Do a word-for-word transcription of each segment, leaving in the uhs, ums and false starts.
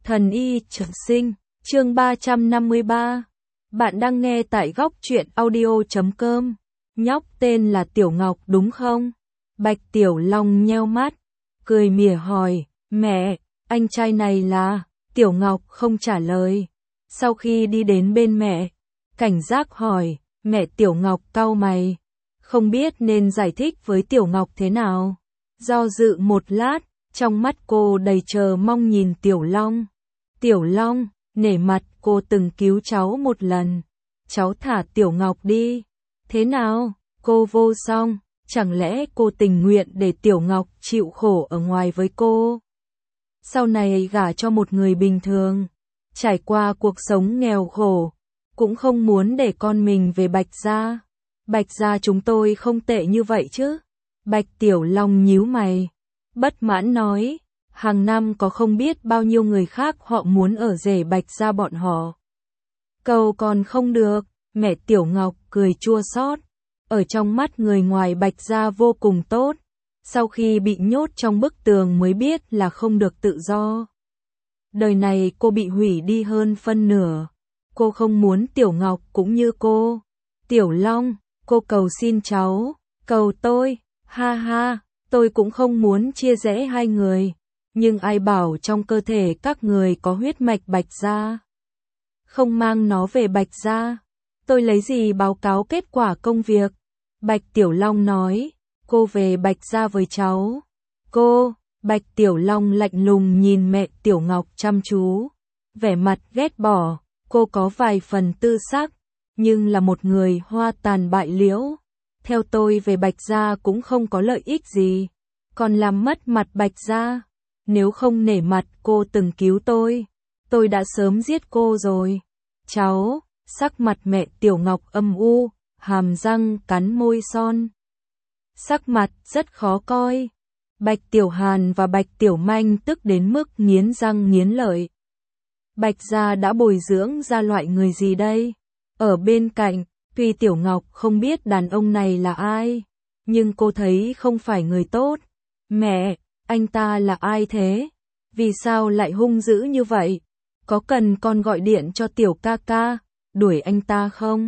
Thần y trường sinh, chương ba trăm năm mươi ba. Bạn đang nghe tại góc truyện audio chấm com. Nhóc tên là Tiểu Ngọc đúng không? Bạch Tiểu Long nheo mắt, cười mỉa hỏi, mẹ, anh trai này là... Tiểu Ngọc không trả lời. Sau khi đi đến bên mẹ, cảnh giác hỏi, mẹ. Tiểu Ngọc cau mày, không biết nên giải thích với Tiểu Ngọc thế nào. Do dự một lát, trong mắt cô đầy chờ mong nhìn Tiểu Long. Tiểu Long, nể mặt cô từng cứu cháu một lần. Cháu thả Tiểu Ngọc đi. Thế nào, cô vô song, chẳng lẽ cô tình nguyện để Tiểu Ngọc chịu khổ ở ngoài với cô? Sau này gả cho một người bình thường, trải qua cuộc sống nghèo khổ, cũng không muốn để con mình về Bạch gia. Bạch gia chúng tôi không tệ như vậy chứ? Bạch Tiểu Long nhíu mày, bất mãn nói, hàng năm có không biết bao nhiêu người khác họ muốn ở rể Bạch gia bọn họ. Cầu còn không được, mẹ. Tiểu Ngọc cười chua xót, ở trong mắt người ngoài Bạch gia vô cùng tốt, sau khi bị nhốt trong bức tường mới biết là không được tự do. Đời này cô bị hủy đi hơn phân nửa, cô không muốn Tiểu Ngọc cũng như cô. Tiểu Long, cô cầu xin cháu, cầu tôi, ha ha, tôi cũng không muốn chia rẽ hai người, nhưng ai bảo trong cơ thể các người có huyết mạch Bạch gia. Không mang nó về Bạch gia, tôi lấy gì báo cáo kết quả công việc? Bạch Tiểu Long nói, cô về Bạch gia với cháu. Cô, Bạch Tiểu Long lạnh lùng nhìn mẹ Tiểu Ngọc chăm chú, vẻ mặt ghét bỏ, cô có vài phần tư sắc, nhưng là một người hoa tàn bại liễu. Theo tôi về Bạch gia cũng không có lợi ích gì, còn làm mất mặt Bạch gia. Nếu không nể mặt cô từng cứu tôi, tôi đã sớm giết cô rồi. Cháu, sắc mặt mẹ Tiểu Ngọc âm u, hàm răng cắn môi son. Sắc mặt rất khó coi. Bạch Tiểu Hàn và Bạch Tiểu Manh tức đến mức nghiến răng nghiến lợi. Bạch gia đã bồi dưỡng ra loại người gì đây? Ở bên cạnh, tuy Tiểu Ngọc không biết đàn ông này là ai, nhưng cô thấy không phải người tốt. Mẹ, anh ta là ai thế? Vì sao lại hung dữ như vậy? Có cần con gọi điện cho Tiểu ca ca, đuổi anh ta không?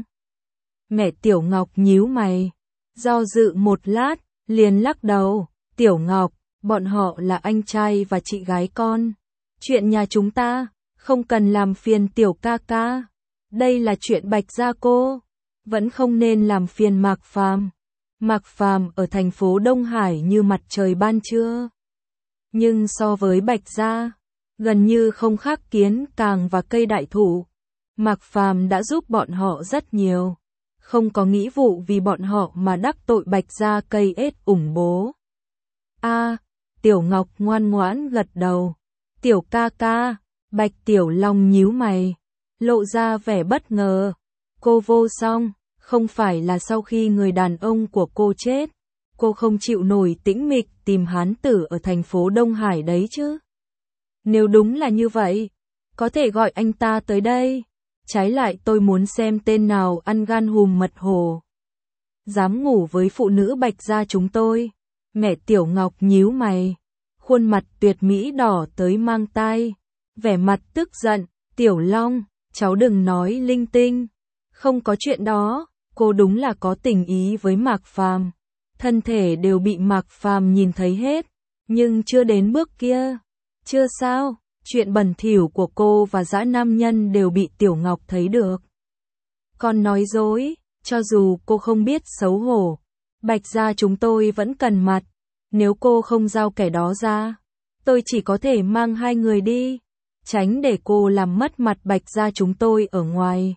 Mẹ Tiểu Ngọc nhíu mày, do dự một lát, liền lắc đầu. Tiểu Ngọc, bọn họ là anh trai và chị gái con. Chuyện nhà chúng ta, không cần làm phiền Tiểu ca ca. Đây là chuyện Bạch gia cô, vẫn không nên làm phiền Mạc Phàm. Mạc Phàm ở thành phố Đông Hải như mặt trời ban trưa, nhưng so với Bạch gia, gần như không khác kiến càng và cây đại thụ. Mạc Phàm đã giúp bọn họ rất nhiều, không có nghĩa vụ vì bọn họ mà đắc tội Bạch gia cây ết ủng bố. A, à, Tiểu Ngọc ngoan ngoãn gật đầu. Tiểu ca ca. Bạch Tiểu Long nhíu mày, lộ ra vẻ bất ngờ. Cô vô song, không phải là sau khi người đàn ông của cô chết, cô không chịu nổi tĩnh mịch tìm hán tử ở thành phố Đông Hải đấy chứ? Nếu đúng là như vậy, có thể gọi anh ta tới đây. Trái lại tôi muốn xem tên nào ăn gan hùm mật hồ, dám ngủ với phụ nữ Bạch gia chúng tôi. Mẹ Tiểu Ngọc nhíu mày, khuôn mặt tuyệt mỹ đỏ tới mang tai, vẻ mặt tức giận. Tiểu Long, cháu đừng nói linh tinh, không có chuyện đó. Cô đúng là có tình ý với Mạc Phàm, thân thể đều bị Mạc Phàm nhìn thấy hết, nhưng chưa đến bước kia. Chưa sao, chuyện bẩn thỉu của cô và dã nam nhân đều bị Tiểu Ngọc thấy được. Còn nói dối, cho dù cô không biết xấu hổ, Bạch gia chúng tôi vẫn cần mặt. Nếu cô không giao kẻ đó ra, tôi chỉ có thể mang hai người đi, tránh để cô làm mất mặt Bạch gia chúng tôi ở ngoài.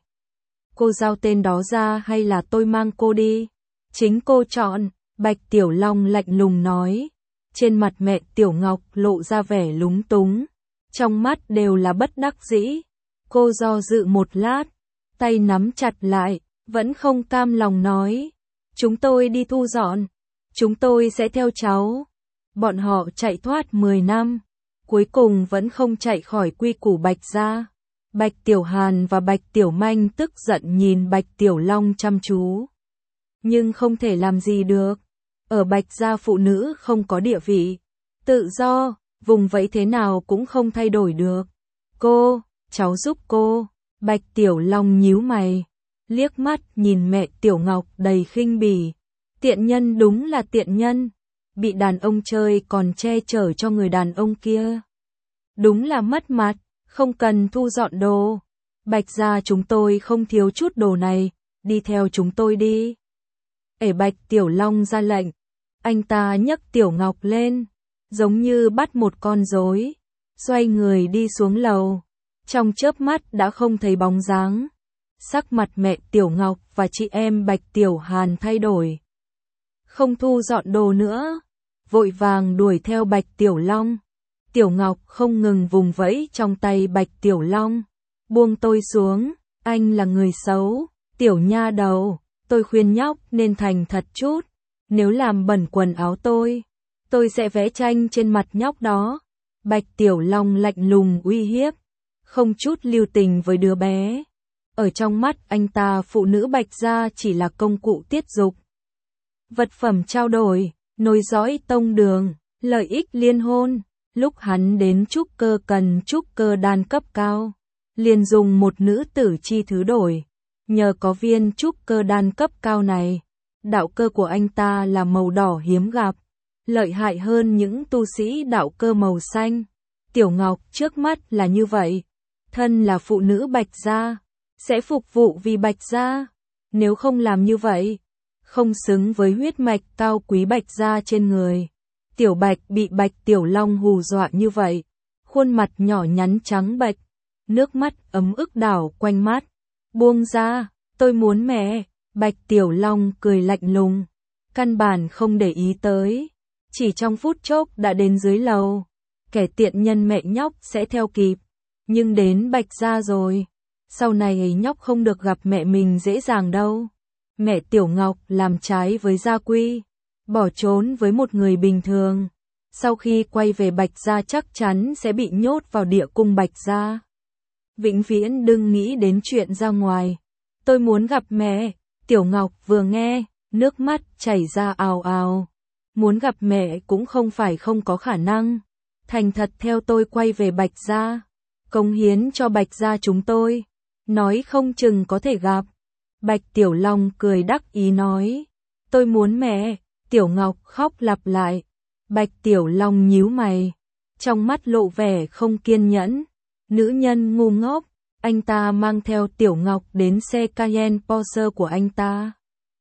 Cô giao tên đó ra hay là tôi mang cô đi? Chính cô chọn. Bạch Tiểu Long lạnh lùng nói. Trên mặt mẹ Tiểu Ngọc lộ ra vẻ lúng túng, trong mắt đều là bất đắc dĩ. Cô do dự một lát, tay nắm chặt lại, vẫn không cam lòng nói. Chúng tôi đi thu dọn, chúng tôi sẽ theo cháu. Bọn họ chạy thoát mười năm, cuối cùng vẫn không chạy khỏi quy củ Bạch gia. Bạch Tiểu Hàn và Bạch Tiểu Manh tức giận nhìn Bạch Tiểu Long chăm chú, nhưng không thể làm gì được. Ở Bạch gia phụ nữ không có địa vị, tự do, vùng vẫy thế nào cũng không thay đổi được. Cô, cháu giúp cô. Bạch Tiểu Long nhíu mày, liếc mắt nhìn mẹ Tiểu Ngọc đầy khinh bỉ. Tiện nhân đúng là tiện nhân, bị đàn ông chơi còn che chở cho người đàn ông kia. Đúng là mất mặt, không cần thu dọn đồ. Bạch gia chúng tôi không thiếu chút đồ này, đi theo chúng tôi đi. Ể Bạch Tiểu Long ra lệnh, anh ta nhấc Tiểu Ngọc lên, giống như bắt một con rối, xoay người đi xuống lầu. Trong chớp mắt đã không thấy bóng dáng. Sắc mặt mẹ Tiểu Ngọc và chị em Bạch Tiểu Hàn thay đổi. Không thu dọn đồ nữa, vội vàng đuổi theo Bạch Tiểu Long. Tiểu Ngọc không ngừng vùng vẫy trong tay Bạch Tiểu Long. Buông tôi xuống, anh là người xấu, Tiểu nha đầu, tôi khuyên nhóc nên thành thật chút. Nếu làm bẩn quần áo tôi, tôi sẽ vẽ tranh trên mặt nhóc đó. Bạch Tiểu Long lạnh lùng uy hiếp, không chút lưu tình với đứa bé. Ở trong mắt anh ta phụ nữ Bạch gia chỉ là công cụ tiết dục. Vật phẩm trao đổi, nối dõi tông đường, lợi ích liên hôn. Lúc hắn đến trúc cơ cần trúc cơ đan cấp cao, liền dùng một nữ tử chi thứ đổi. Nhờ có viên trúc cơ đan cấp cao này, đạo cơ của anh ta là màu đỏ hiếm gặp, lợi hại hơn những tu sĩ đạo cơ màu xanh. Tiểu Ngọc trước mắt là như vậy, thân là phụ nữ Bạch gia, sẽ phục vụ vì Bạch gia. Nếu không làm như vậy, không xứng với huyết mạch cao quý Bạch gia trên người. Tiểu Bạch bị Bạch Tiểu Long hù dọa như vậy, khuôn mặt nhỏ nhắn trắng bệch, nước mắt ấm ức đảo quanh mắt. Buông ra, tôi muốn mẹ. Bạch Tiểu Long cười lạnh lùng, căn bản không để ý tới. Chỉ trong phút chốc đã đến dưới lầu, kẻ tiện nhân mẹ nhóc sẽ theo kịp. Nhưng đến Bạch gia rồi, sau này nhóc không được gặp mẹ mình dễ dàng đâu. Mẹ Tiểu Ngọc làm trái với gia quy, bỏ trốn với một người bình thường. Sau khi quay về Bạch gia chắc chắn sẽ bị nhốt vào địa cung Bạch gia. Vĩnh viễn đừng nghĩ đến chuyện ra ngoài. Tôi muốn gặp mẹ. Tiểu Ngọc vừa nghe, nước mắt chảy ra ào ào. Muốn gặp mẹ cũng không phải không có khả năng. Thành thật theo tôi quay về Bạch gia, cống hiến cho Bạch gia chúng tôi, nói không chừng có thể gặp. Bạch Tiểu Long cười đắc ý nói, tôi muốn mẹ. Tiểu Ngọc khóc lặp lại. Bạch Tiểu Long nhíu mày, trong mắt lộ vẻ không kiên nhẫn. Nữ nhân ngu ngốc. Anh ta mang theo Tiểu Ngọc đến xe Cayenne Porsche của anh ta.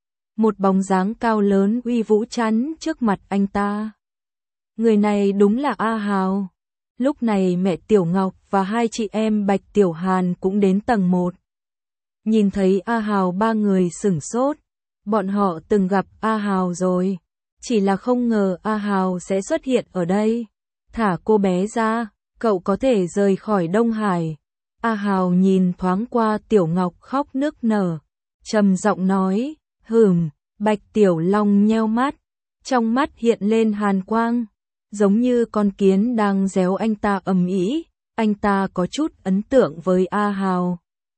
Một bóng dáng cao lớn uy vũ chắn trước mặt anh ta. Người này đúng là A Hào. Lúc này mẹ Tiểu Ngọc và hai chị em Bạch Tiểu Hàn cũng đến tầng một. Nhìn thấy A Hào ba người sửng sốt. Bọn họ từng gặp A Hào rồi, chỉ là không ngờ A Hào sẽ xuất hiện ở đây. Thả cô bé ra, cậu có thể rời khỏi Đông Hải. A Hào nhìn thoáng qua Tiểu Ngọc khóc nức nở, trầm giọng nói, hừm. Bạch Tiểu Long nheo mắt, trong mắt hiện lên hàn quang, giống như con kiến đang réo anh ta ầm ĩ. Anh ta có chút ấn tượng với A Hào.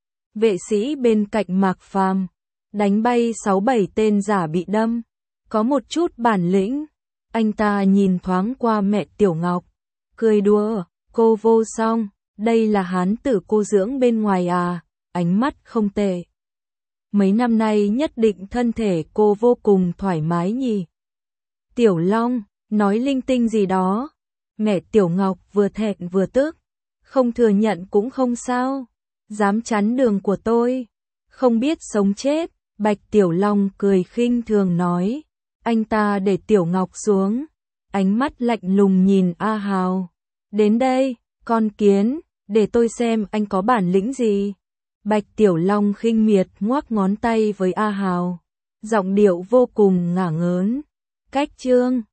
Vệ sĩ bên cạnh Mạc Phàm, đánh bay sáu bảy tên giả bị đâm, có một chút bản lĩnh. Anh ta nhìn thoáng qua mẹ Tiểu Ngọc, cười đùa, cô Vô Song, đây là hán tử cô dưỡng bên ngoài à, ánh mắt không tệ. Mấy năm nay nhất định thân thể cô vô cùng thoải mái nhỉ. Tiểu Long, nói linh tinh gì đó. Mẹ Tiểu Ngọc vừa thẹn vừa tức, không thừa nhận cũng không sao. Dám chắn đường của tôi, không biết sống chết. Bạch Tiểu Long cười khinh thường nói. Anh ta để Tiểu Ngọc xuống, ánh mắt lạnh lùng nhìn A Hào. Đến đây, con kiến, để tôi xem anh có bản lĩnh gì. Bạch Tiểu Long khinh miệt ngoắc ngón tay với A Hào, giọng điệu vô cùng ngả ngớn. Cách chương